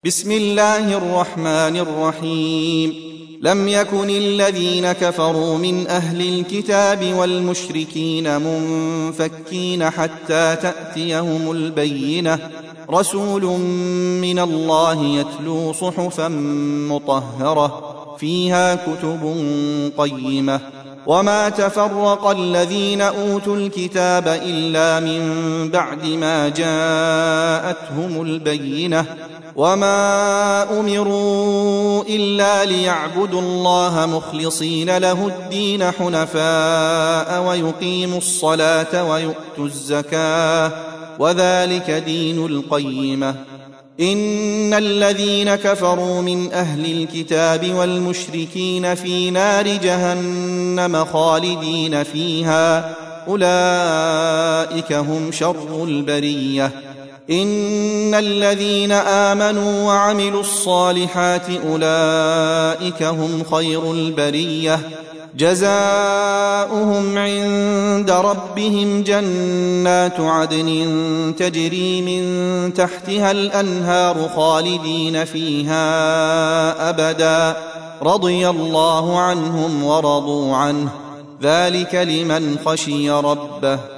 بسم الله الرحمن الرحيم. لم يكن الذين كفروا من أهل الكتاب والمشركين منفكين حتى تأتيهم البينة، رسول من الله يتلو صحفا مطهرة فيها كتب قيمة. وما تفرق الذين أوتوا الكتاب إلا من بعد ما جاءتهم البينة، وما أمروا إلا ليعبدوا الله مخلصين له الدين حنفاء ويقيموا الصلاة ويؤتوا الزكاة وذلك دين القيمة. إن الذين كفروا من أهل الكتاب والمشركين في نار جهنم خالدين فيها، أولئك هم شر البرية. إن الذين آمنوا وعملوا الصالحات أولئك هم خير البرية، جزاؤهم عند ربهم جنات عدن تجري من تحتها الأنهار خالدين فيها أبدا، رضي الله عنهم ورضوا عنه، ذلك لمن خشي ربه.